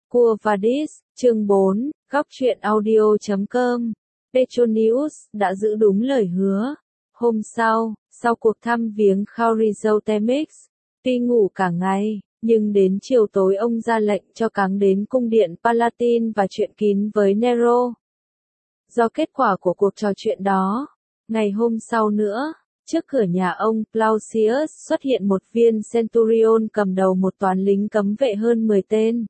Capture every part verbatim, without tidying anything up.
Quo Vadis, chương bốn, góc truyện audio chấm com. Petronius đã giữ đúng lời hứa. Hôm sau, sau cuộc thăm viếng Chrysotemix, tuy ngủ cả ngày, nhưng đến chiều tối ông ra lệnh cho cáng đến cung điện Palatine và chuyện kín với Nero. Do kết quả của cuộc trò chuyện đó, ngày hôm sau nữa, trước cửa nhà ông Clausius xuất hiện một viên centurion cầm đầu một toán lính cấm vệ hơn mười tên.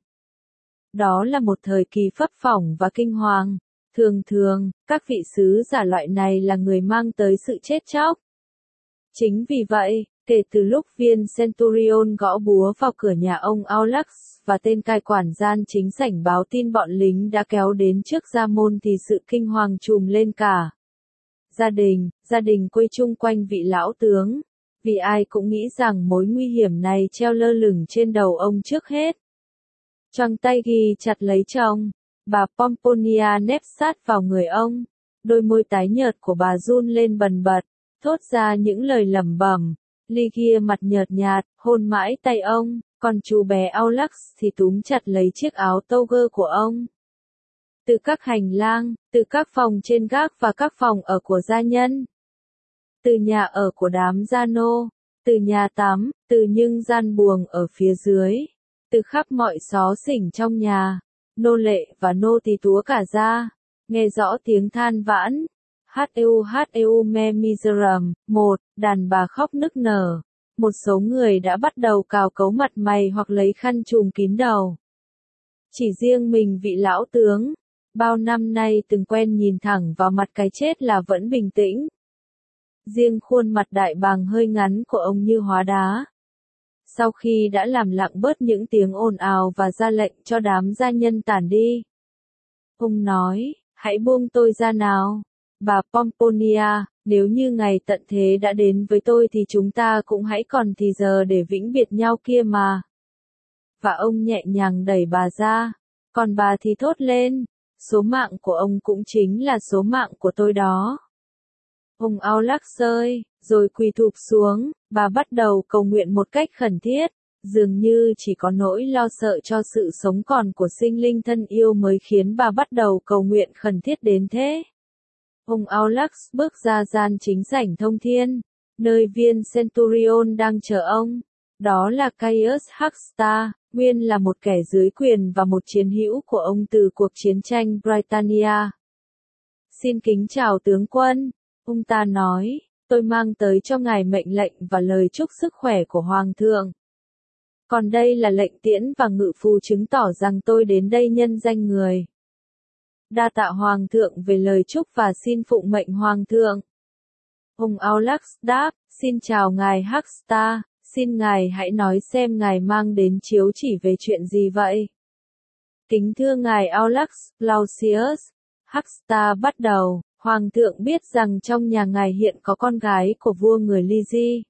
Đó là một thời kỳ phấp phỏng và kinh hoàng. Thường thường, các vị sứ giả loại này là người mang tới sự chết chóc. Chính vì vậy, kể từ lúc viên centurion gõ búa vào cửa nhà ông Aulax và tên cai quản gian chính sảnh báo tin bọn lính đã kéo đến trước gia môn thì sự kinh hoàng trùm lên cả gia đình, gia đình quây chung quanh vị lão tướng, vì ai cũng nghĩ rằng mối nguy hiểm này treo lơ lửng trên đầu ông trước hết. Choàng tay ghi chặt lấy chồng, bà Pomponia nép sát vào người ông, đôi môi tái nhợt của bà run lên bần bật, thốt ra những lời lẩm bẩm. Lygia mặt nhợt nhạt, hôn mãi tay ông, còn chú bé Aulax thì túm chặt lấy chiếc áo toga của ông. Từ các hành lang, từ các phòng trên gác và các phòng ở của gia nhân, từ nhà ở của đám gia nô, từ nhà tắm, từ những gian buồng ở phía dưới, từ khắp mọi xó xỉnh trong nhà, nô lệ và nô tỳ túa cả ra, nghe rõ tiếng than vãn. Heu heu me miserum, một, đàn bà khóc nức nở. Một số người đã bắt đầu cào cấu mặt mày hoặc lấy khăn trùm kín đầu. Chỉ riêng mình vị lão tướng, bao năm nay từng quen nhìn thẳng vào mặt cái chết là vẫn bình tĩnh. Riêng khuôn mặt đại bàng hơi ngắn của ông như hóa đá. Sau khi đã làm lặng bớt những tiếng ồn ào và ra lệnh cho đám gia nhân tản đi, ông nói, hãy buông tôi ra nào. Bà Pomponia, nếu như ngày tận thế đã đến với tôi thì chúng ta cũng hãy còn thì giờ để vĩnh biệt nhau kia mà. Và ông nhẹ nhàng đẩy bà ra, còn bà thì thốt lên, số mạng của ông cũng chính là số mạng của tôi đó. Ông Aulax ơi, rồi quỳ thụp xuống, bà bắt đầu cầu nguyện một cách khẩn thiết, dường như chỉ có nỗi lo sợ cho sự sống còn của sinh linh thân yêu mới khiến bà bắt đầu cầu nguyện khẩn thiết đến thế. Ông Aulax bước ra gian chính sảnh thông thiên, nơi viên centurion đang chờ ông. Đó là Caius Huxta, nguyên là một kẻ dưới quyền và một chiến hữu của ông từ cuộc chiến tranh Britannia. Xin kính chào tướng quân, ông ta nói, tôi mang tới cho ngài mệnh lệnh và lời chúc sức khỏe của Hoàng thượng. Còn đây là lệnh tiễn và ngự phù chứng tỏ rằng tôi đến đây nhân danh người. Đa tạ Hoàng thượng về lời chúc và xin phụng mệnh Hoàng thượng. Ông Aulax đáp, xin chào ngài Huxta, xin ngài hãy nói xem ngài mang đến chiếu chỉ về chuyện gì vậy? Kính thưa ngài Aulax, Clausius, Huxta bắt đầu, Hoàng thượng biết rằng trong nhà ngài hiện có con gái của vua người Lygi,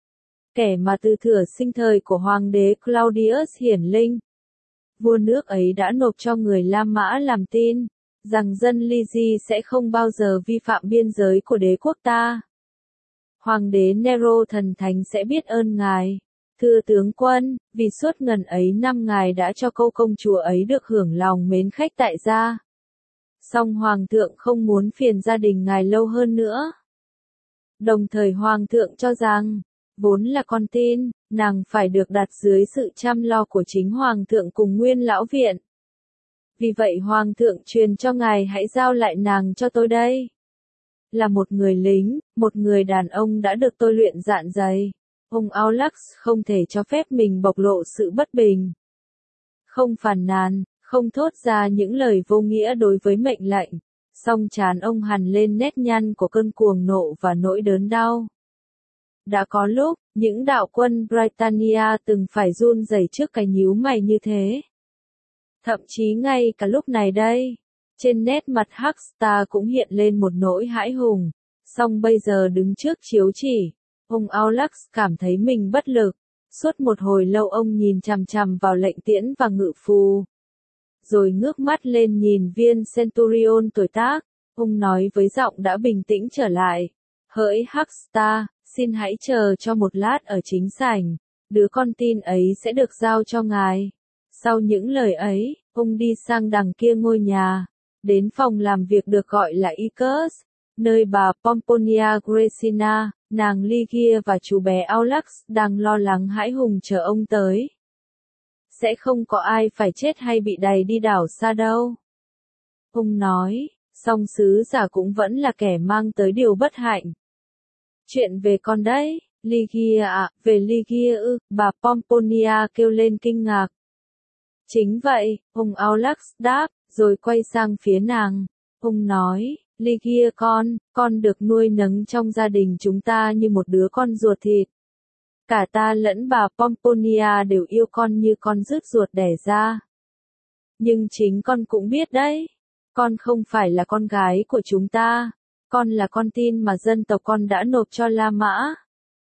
kẻ mà từ thuở sinh thời của Hoàng đế Claudius hiển linh. Vua nước ấy đã nộp cho người La Mã làm tin, rằng dân Lygi sẽ không bao giờ vi phạm biên giới của đế quốc ta. Hoàng đế Nero thần thánh sẽ biết ơn ngài. Thưa tướng quân, vì suốt ngần ấy năm ngài đã cho cô công chúa ấy được hưởng lòng mến khách tại gia. Song Hoàng thượng không muốn phiền gia đình ngài lâu hơn nữa. Đồng thời Hoàng thượng cho rằng, vốn là con tin, nàng phải được đặt dưới sự chăm lo của chính Hoàng thượng cùng nguyên lão viện. Vì vậy Hoàng thượng truyền cho ngài hãy giao lại nàng cho tôi đây. Là một người lính, một người đàn ông đã được tôi luyện dạn dày, ông Aulax không thể cho phép mình bộc lộ sự bất bình. Không phàn nàn, không thốt ra những lời vô nghĩa đối với mệnh lệnh, song trán ông hằn lên nét nhăn của cơn cuồng nộ và nỗi đớn đau. Đã có lúc, những đạo quân Britannia từng phải run rẩy trước cái nhíu mày như thế. Thậm chí ngay cả lúc này đây, trên nét mặt Huxta cũng hiện lên một nỗi hãi hùng, song bây giờ đứng trước chiếu chỉ, ông Aulax cảm thấy mình bất lực. Suốt một hồi lâu ông nhìn chằm chằm vào lệnh tiễn và ngự phù, rồi ngước mắt lên nhìn viên centurion tuổi tác, ông nói với giọng đã bình tĩnh trở lại, hỡi Huxta, xin hãy chờ cho một lát ở chính sảnh, đứa con tin ấy sẽ được giao cho ngài. Sau những lời ấy, ông đi sang đằng kia ngôi nhà, đến phòng làm việc được gọi là Icus, nơi bà Pomponia Graecina, nàng Lygia và chú bé Aulax đang lo lắng hãi hùng chờ ông tới. Sẽ không có ai phải chết hay bị đày đi đảo xa đâu. Ông nói, song sứ giả cũng vẫn là kẻ mang tới điều bất hạnh. Chuyện về con đấy, Lygia à, về Lygia ư, bà Pomponia kêu lên kinh ngạc. Chính vậy, ông Aulax đáp, rồi quay sang phía nàng. Ông nói, Lygia con, con được nuôi nấng trong gia đình chúng ta như một đứa con ruột thịt. Cả ta lẫn bà Pomponia đều yêu con như con rứt ruột đẻ ra. Nhưng chính con cũng biết đấy, con không phải là con gái của chúng ta, con là con tin mà dân tộc con đã nộp cho La Mã.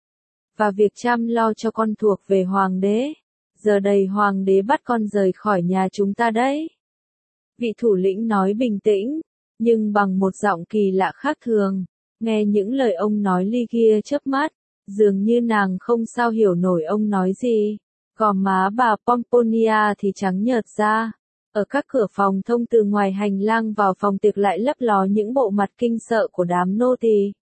Và việc chăm lo cho con thuộc về hoàng đế. Giờ đây hoàng đế bắt con rời khỏi nhà chúng ta đấy. Vị thủ lĩnh nói bình tĩnh, nhưng bằng một giọng kỳ lạ khác thường. Nghe những lời ông nói, Lygia chớp mắt, dường như nàng không sao hiểu nổi ông nói gì. Gò má bà Pomponia thì trắng nhợt ra. Ở các cửa phòng thông từ ngoài hành lang vào phòng tiệc lại lấp ló những bộ mặt kinh sợ của đám nô tỳ.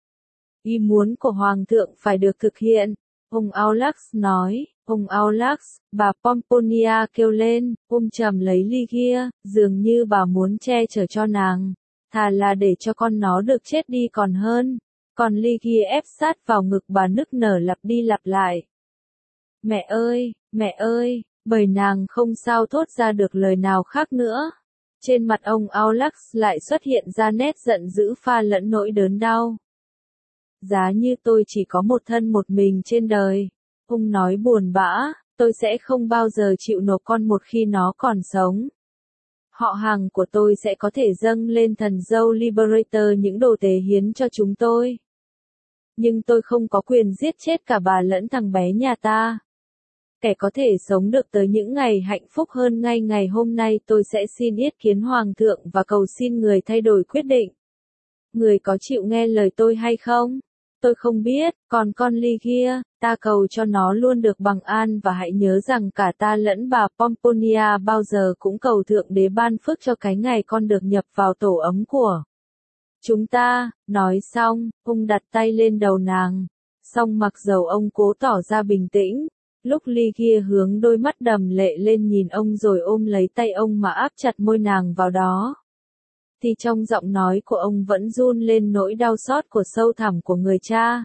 Ý muốn của hoàng thượng phải được thực hiện, ông Aulax nói. Ông Aulax, bà Pomponia kêu lên, ôm chầm lấy Lygia, dường như bà muốn che chở cho nàng, thà là để cho con nó được chết đi còn hơn. Còn Lygia ép sát vào ngực bà nức nở lặp đi lặp lại. Mẹ ơi, mẹ ơi, bởi nàng không sao thốt ra được lời nào khác nữa. Trên mặt ông Aulax lại xuất hiện ra nét giận dữ pha lẫn nỗi đớn đau. Giá như tôi chỉ có một thân một mình trên đời. Ông nói buồn bã, tôi sẽ không bao giờ chịu nộp con một khi nó còn sống. Họ hàng của tôi sẽ có thể dâng lên thần dâu Liberator những đồ tế hiến cho chúng tôi. Nhưng tôi không có quyền giết chết cả bà lẫn thằng bé nhà ta. Kẻ có thể sống được tới những ngày hạnh phúc hơn ngay ngày hôm nay, tôi sẽ xin yết kiến hoàng thượng và cầu xin người thay đổi quyết định. Người có chịu nghe lời tôi hay không? Tôi không biết, còn con Lygia, ta cầu cho nó luôn được bằng an và hãy nhớ rằng cả ta lẫn bà Pomponia bao giờ cũng cầu thượng đế ban phước cho cái ngày con được nhập vào tổ ấm của chúng ta. Nói xong, ông đặt tay lên đầu nàng. Song mặc dầu ông cố tỏ ra bình tĩnh, lúc Lygia hướng đôi mắt đầm lệ lên nhìn ông rồi ôm lấy tay ông mà áp chặt môi nàng vào đó, thì trong giọng nói của ông vẫn run lên nỗi đau xót của sâu thẳm của người cha.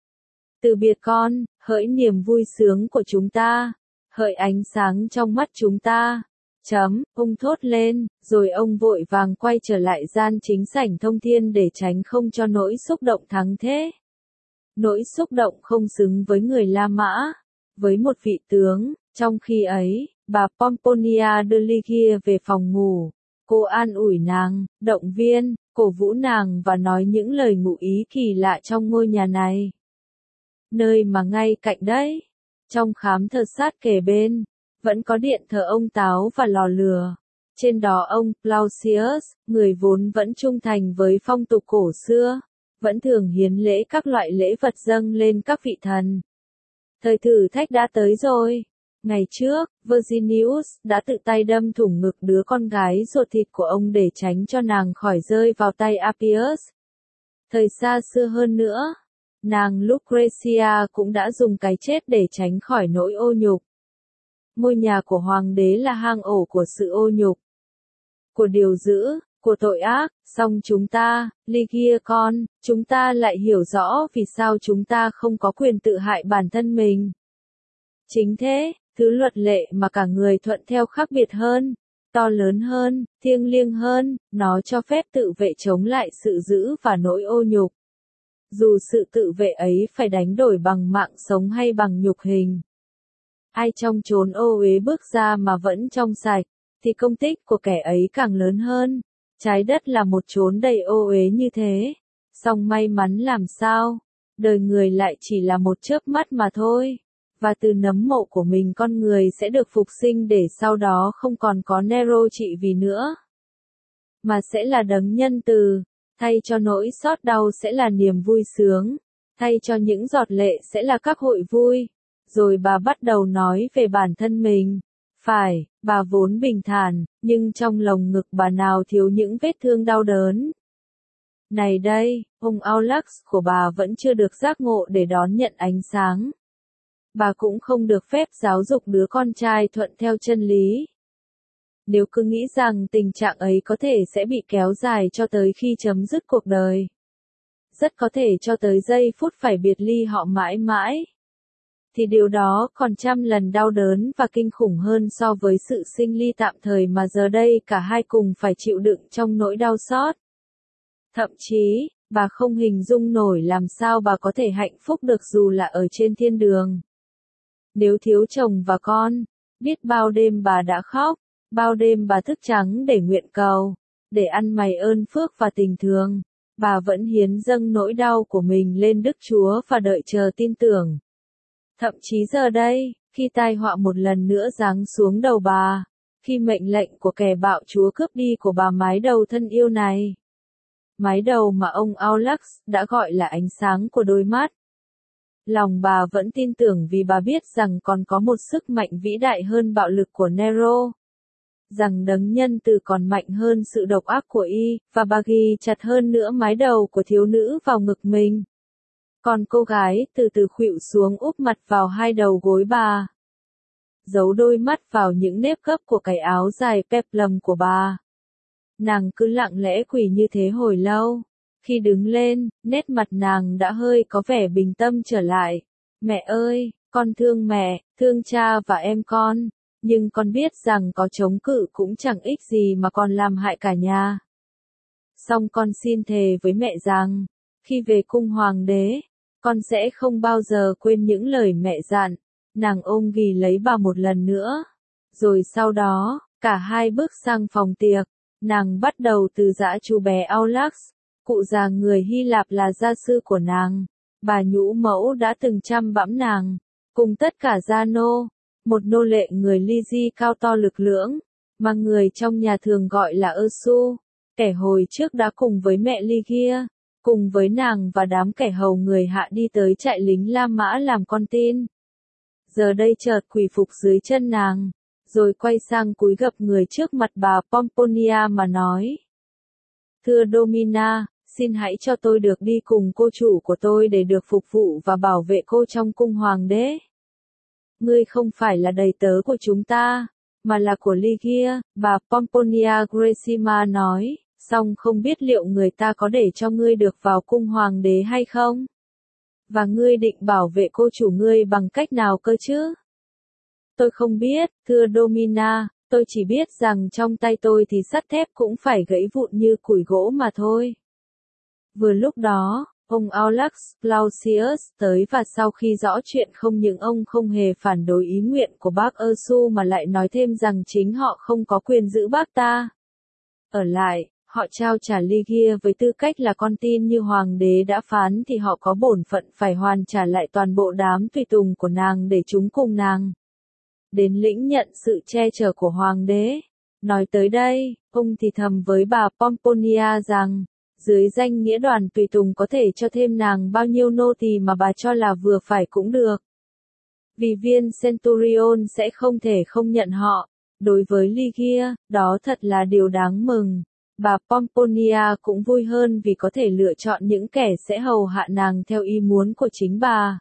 Từ biệt con, hỡi niềm vui sướng của chúng ta, hỡi ánh sáng trong mắt chúng ta. Chấm, ông thốt lên, rồi ông vội vàng quay trở lại gian chính sảnh thông thiên để tránh không cho nỗi xúc động thắng thế. Nỗi xúc động không xứng với người La Mã, với một vị tướng. Trong khi ấy, bà Pomponia đưa Lygia về phòng ngủ. Cô an ủi nàng, động viên, cổ vũ nàng và nói những lời ngụ ý kỳ lạ trong ngôi nhà này. Nơi mà ngay cạnh đấy, trong khám thờ sát kề bên, vẫn có điện thờ ông Táo và lò lửa. Trên đó ông Plausius, người vốn vẫn trung thành với phong tục cổ xưa, vẫn thường hiến lễ các loại lễ vật dâng lên các vị thần. Thời thử thách đã tới rồi. Ngày trước, Virginius đã tự tay đâm thủng ngực đứa con gái ruột thịt của ông để tránh cho nàng khỏi rơi vào tay Appius. Thời xa xưa hơn nữa, nàng Lucretia cũng đã dùng cái chết để tránh khỏi nỗi ô nhục. Ngôi nhà của hoàng đế là hang ổ của sự ô nhục, của điều dữ, của tội ác. Song chúng ta, Lygia con, chúng ta lại hiểu rõ vì sao chúng ta không có quyền tự hại bản thân mình. Chính thế, thứ luật lệ mà cả người thuận theo khác biệt hơn, to lớn hơn, thiêng liêng hơn, nó cho phép tự vệ chống lại sự dữ và nỗi ô nhục. Dù sự tự vệ ấy phải đánh đổi bằng mạng sống hay bằng nhục hình. Ai trong chốn ô uế bước ra mà vẫn trong sạch, thì công tích của kẻ ấy càng lớn hơn. Trái đất là một chốn đầy ô uế như thế. Song may mắn làm sao, đời người lại chỉ là một chớp mắt mà thôi. Và từ nấm mộ của mình con người sẽ được phục sinh để sau đó không còn có Nero trị vì nữa, mà sẽ là đấng nhân từ. Thay cho nỗi xót đau sẽ là niềm vui sướng, thay cho những giọt lệ sẽ là các hội vui. Rồi bà bắt đầu nói về bản thân mình. Phải, Bà vốn bình thản, nhưng trong lồng ngực bà nào thiếu những vết thương đau đớn. Này đây, ông Aulax của bà vẫn chưa được giác ngộ để đón nhận ánh sáng. Bà cũng không được phép giáo dục đứa con trai thuận theo chân lý. Nếu cứ nghĩ rằng tình trạng ấy có thể sẽ bị kéo dài cho tới khi chấm dứt cuộc đời. Rất có thể cho tới giây phút phải biệt ly họ mãi mãi. Thì điều đó còn trăm lần đau đớn và kinh khủng hơn so với sự sinh ly tạm thời mà giờ đây cả hai cùng phải chịu đựng trong nỗi đau xót. Thậm chí, bà không hình dung nổi làm sao bà có thể hạnh phúc được dù là ở trên thiên đường. Nếu thiếu chồng và con, biết bao đêm bà đã khóc, bao đêm bà thức trắng để nguyện cầu, để ăn mày ơn phước và tình thương, bà vẫn hiến dâng nỗi đau của mình lên Đức Chúa và đợi chờ tin tưởng. Thậm chí giờ đây, khi tai họa một lần nữa giáng xuống đầu bà, khi mệnh lệnh của kẻ bạo chúa cướp đi của bà mái đầu thân yêu này, mái đầu mà ông Aulax đã gọi là ánh sáng của đôi mắt. Lòng bà vẫn tin tưởng vì bà biết rằng còn có một sức mạnh vĩ đại hơn bạo lực của Nero. Rằng đấng nhân từ còn mạnh hơn sự độc ác của y, và bà ghi chặt hơn nữa mái đầu của thiếu nữ vào ngực mình. Còn cô gái từ từ khuỵu xuống úp mặt vào hai đầu gối bà. Giấu đôi mắt vào những nếp gấp của cái áo dài peplum của bà. Nàng cứ lặng lẽ quỳ như thế hồi lâu. Khi đứng lên, nét mặt nàng đã hơi có vẻ bình tâm trở lại. Mẹ ơi, con thương mẹ, thương cha và em con. Nhưng con biết rằng có chống cự cũng chẳng ích gì mà còn làm hại cả nhà. Song con xin thề với mẹ rằng, khi về cung hoàng đế, con sẽ không bao giờ quên những lời mẹ dặn. Nàng ôm ghì lấy bà một lần nữa. Rồi sau đó, cả hai bước sang phòng tiệc. Nàng bắt đầu từ dã chú bé Aulax. Cụ già người Hy Lạp là gia sư của nàng. Bà nhũ mẫu đã từng chăm bẵm nàng. Cùng tất cả gia nô. Một nô lệ người Lygi cao to lực lưỡng. Mà người trong nhà thường gọi là Ursu. Kẻ hồi trước đã cùng với mẹ Lygia. Cùng với nàng và đám kẻ hầu người hạ đi tới trại lính La Mã làm con tin. Giờ đây chợt quỳ phục dưới chân nàng. Rồi quay sang cúi gập người trước mặt bà Pomponia mà nói. Thưa Domina, xin hãy cho tôi được đi cùng cô chủ của tôi để được phục vụ và bảo vệ cô trong cung hoàng đế. Ngươi không phải là đầy tớ của chúng ta, mà là của Lygia, bà Pomponia Graecina nói, song không biết liệu người ta có để cho ngươi được vào cung hoàng đế hay không? Và ngươi định bảo vệ cô chủ ngươi bằng cách nào cơ chứ? Tôi không biết, thưa Domina, tôi chỉ biết rằng trong tay tôi thì sắt thép cũng phải gãy vụn như củi gỗ mà thôi. Vừa lúc đó, ông Aulax Clausius tới và sau khi rõ chuyện không những ông không hề phản đối ý nguyện của bác Ursu mà lại nói thêm rằng chính họ không có quyền giữ bác ta. Ở lại, họ trao trả Lygia với tư cách là con tin như hoàng đế đã phán thì họ có bổn phận phải hoàn trả lại toàn bộ đám tùy tùng của nàng để chúng cùng nàng đến lĩnh nhận sự che chở của hoàng đế. Nói tới đây, ông thì thầm với bà Pomponia rằng, dưới danh nghĩa đoàn tùy tùng có thể cho thêm nàng bao nhiêu nô tỳ mà bà cho là vừa phải cũng được. Vì viên Centurion sẽ không thể không nhận họ. Đối với Lygia, đó thật là điều đáng mừng. Bà Pomponia cũng vui hơn vì có thể lựa chọn những kẻ sẽ hầu hạ nàng theo ý muốn của chính bà.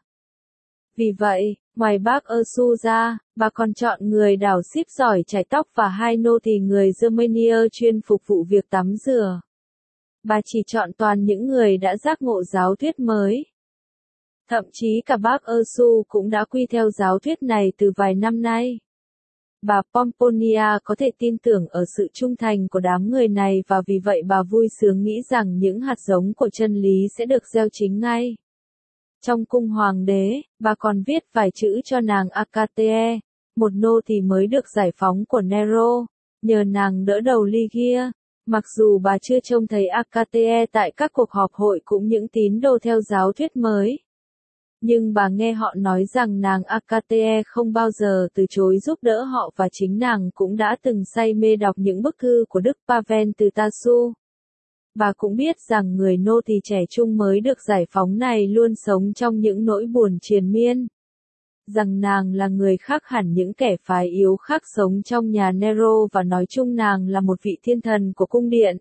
Vì vậy, ngoài bác Ursu ra, bà còn chọn người đào xíp giỏi chải tóc và hai nô tỳ người Germania chuyên phục vụ việc tắm rửa. Bà chỉ chọn toàn những người đã giác ngộ giáo thuyết mới. Thậm chí cả bác Ursu cũng đã quy theo giáo thuyết này từ vài năm nay. Bà Pomponia có thể tin tưởng ở sự trung thành của đám người này và vì vậy bà vui sướng nghĩ rằng những hạt giống của chân lý sẽ được gieo chính ngay. Trong cung hoàng đế, bà còn viết vài chữ cho nàng Achatea, một nô tỳ mới được giải phóng của Nero, nhờ nàng đỡ đầu Lygia. Mặc dù bà chưa trông thấy Achatea tại các cuộc họp hội cũng những tín đồ theo giáo thuyết mới. Nhưng bà nghe họ nói rằng nàng Achatea không bao giờ từ chối giúp đỡ họ và chính nàng cũng đã từng say mê đọc những bức thư của Đức Pavel từ Tarsu. Bà cũng biết rằng người nô tỳ trẻ trung mới được giải phóng này luôn sống trong những nỗi buồn triền miên. rằng nàng là người khác hẳn những kẻ phái yếu khác sống trong nhà Nero và nói chung nàng là một vị thiên thần của cung điện.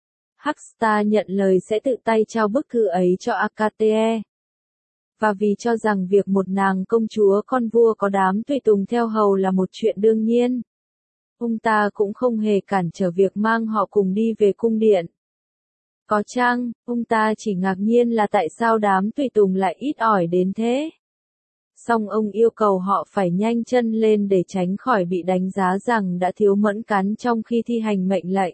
Hastah nhận lời sẽ tự tay trao bức thư ấy cho Akate. Và vì cho rằng việc một nàng công chúa con vua có đám tùy tùng theo hầu là một chuyện đương nhiên, ông ta cũng không hề cản trở việc mang họ cùng đi về cung điện. Có chăng, ông ta chỉ ngạc nhiên là tại sao đám tùy tùng lại ít ỏi đến thế. Song ông yêu cầu họ phải nhanh chân lên để tránh khỏi bị đánh giá rằng đã thiếu mẫn cán trong khi thi hành mệnh lệnh.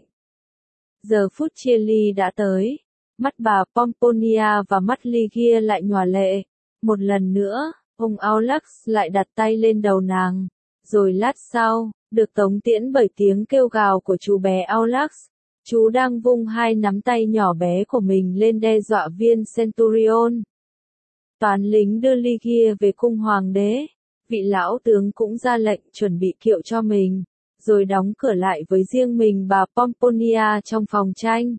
Giờ phút chia ly đã tới. Mắt bà Pomponia và mắt Ligia lại nhòa lệ. Một lần nữa, ông Aulax lại đặt tay lên đầu nàng. Rồi lát sau, được tống tiễn bởi tiếng kêu gào của chú bé Aulax. Chú đang vung hai nắm tay nhỏ bé của mình lên đe dọa viên Centurion. Toán lính đưa Ligia về cung hoàng đế. Vị lão tướng cũng ra lệnh chuẩn bị kiệu cho mình, rồi đóng cửa lại với riêng mình bà Pomponia trong phòng tranh.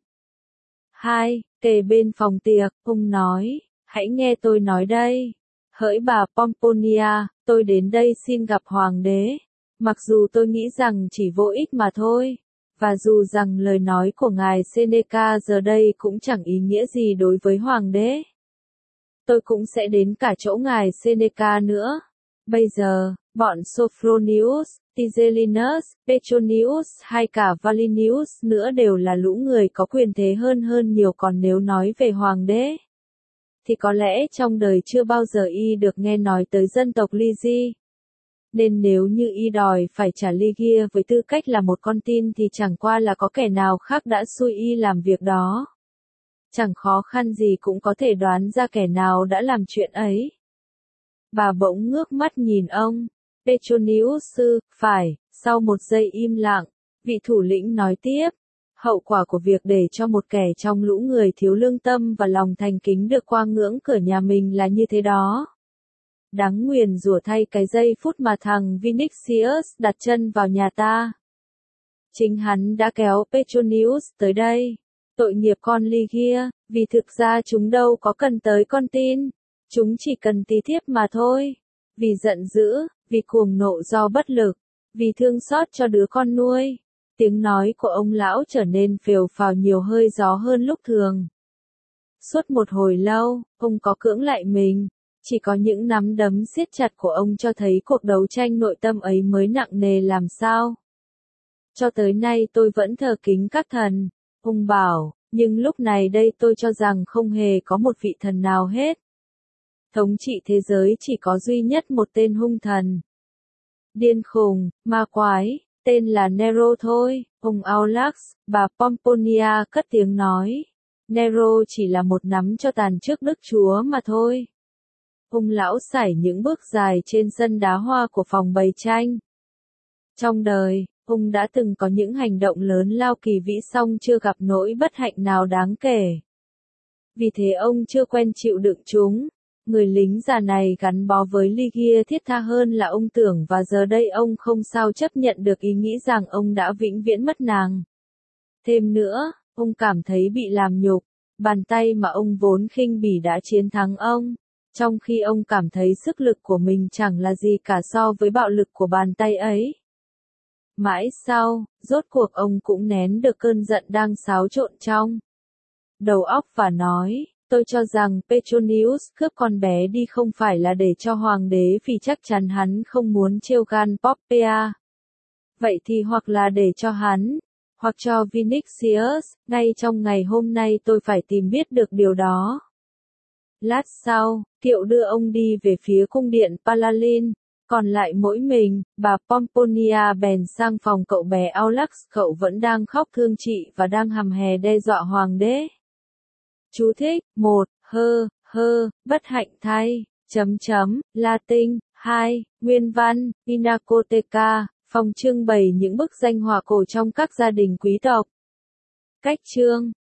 Hai, kề bên phòng tiệc, ông nói, hãy nghe tôi nói đây. Hỡi bà Pomponia, tôi đến đây xin gặp hoàng đế. Mặc dù tôi nghĩ rằng chỉ vô ích mà thôi. Và dù rằng lời nói của ngài Seneca giờ đây cũng chẳng ý nghĩa gì đối với hoàng đế. Tôi cũng sẽ đến cả chỗ ngài Seneca nữa. Bây giờ, bọn Sophronius, Tigellinus, Petronius hay cả Valinius nữa đều là lũ người có quyền thế hơn hơn nhiều, còn nếu nói về hoàng đế, thì có lẽ trong đời chưa bao giờ y được nghe nói tới dân tộc Lygi. Nên nếu như y đòi phải trả Ligia với tư cách là một con tin thì chẳng qua là có kẻ nào khác đã xui y làm việc đó. Chẳng khó khăn gì cũng có thể đoán ra kẻ nào đã làm chuyện ấy. Bà bỗng ngước mắt nhìn ông. Petronius sư, phải, sau một giây im lặng, vị thủ lĩnh nói tiếp. Hậu quả của việc để cho một kẻ trong lũ người thiếu lương tâm và lòng thành kính được qua ngưỡng cửa nhà mình là như thế đó. Đáng nguyền rủa thay cái giây phút mà thằng Vinicius đặt chân vào nhà ta. Chính hắn đã kéo Petronius tới đây. Tội nghiệp con Ligia, vì thực ra chúng đâu có cần tới con tin. Chúng chỉ cần tí thiếp mà thôi. Vì giận dữ, vì cuồng nộ do bất lực, vì thương xót cho đứa con nuôi. Tiếng nói của ông lão trở nên phều phào nhiều hơi gió hơn lúc thường. Suốt một hồi lâu, ông có cưỡng lại mình. Chỉ có những nắm đấm siết chặt của ông cho thấy cuộc đấu tranh nội tâm ấy mới nặng nề làm sao. Cho tới nay tôi vẫn thờ kính các thần, ông bảo, nhưng lúc này đây tôi cho rằng không hề có một vị thần nào hết. Thống trị thế giới chỉ có duy nhất một tên hung thần. Điên khùng, ma quái, tên là Nero thôi, ông Aulax, bà Pomponia cất tiếng nói. Nero chỉ là một nắm cho tàn trước Đức Chúa mà thôi. Ông lão sải những bước dài trên sân đá hoa của phòng bày tranh. Trong đời, ông đã từng có những hành động lớn lao kỳ vĩ song chưa gặp nỗi bất hạnh nào đáng kể. Vì thế ông chưa quen chịu đựng chúng. Người lính già này gắn bó với Ligia thiết tha hơn là ông tưởng, và giờ đây ông không sao chấp nhận được ý nghĩ rằng ông đã vĩnh viễn mất nàng. Thêm nữa, ông cảm thấy bị làm nhục, bàn tay mà ông vốn khinh bỉ đã chiến thắng ông, trong khi ông cảm thấy sức lực của mình chẳng là gì cả so với bạo lực của bàn tay ấy. Mãi sau, rốt cuộc ông cũng nén được cơn giận đang xáo trộn trong đầu óc và nói. Tôi cho rằng Petronius cướp con bé đi không phải là để cho hoàng đế, vì chắc chắn hắn không muốn trêu gan Poppaea. Vậy thì hoặc là để cho hắn, hoặc cho Vinicius, ngay trong ngày hôm nay tôi phải tìm biết được điều đó. Lát sau, kiệu đưa ông đi về phía cung điện Palalin, còn lại mỗi mình, bà Pomponia bèn sang phòng cậu bé Aulax, cậu vẫn đang khóc thương chị và đang hầm hè đe dọa hoàng đế. Chú thích, một, hơ, hơ, bất hạnh thay, chấm chấm, Latin, hai, nguyên văn, Pinacoteca, phòng trưng bày những bức danh họa cổ trong các gia đình quý tộc. Cách chương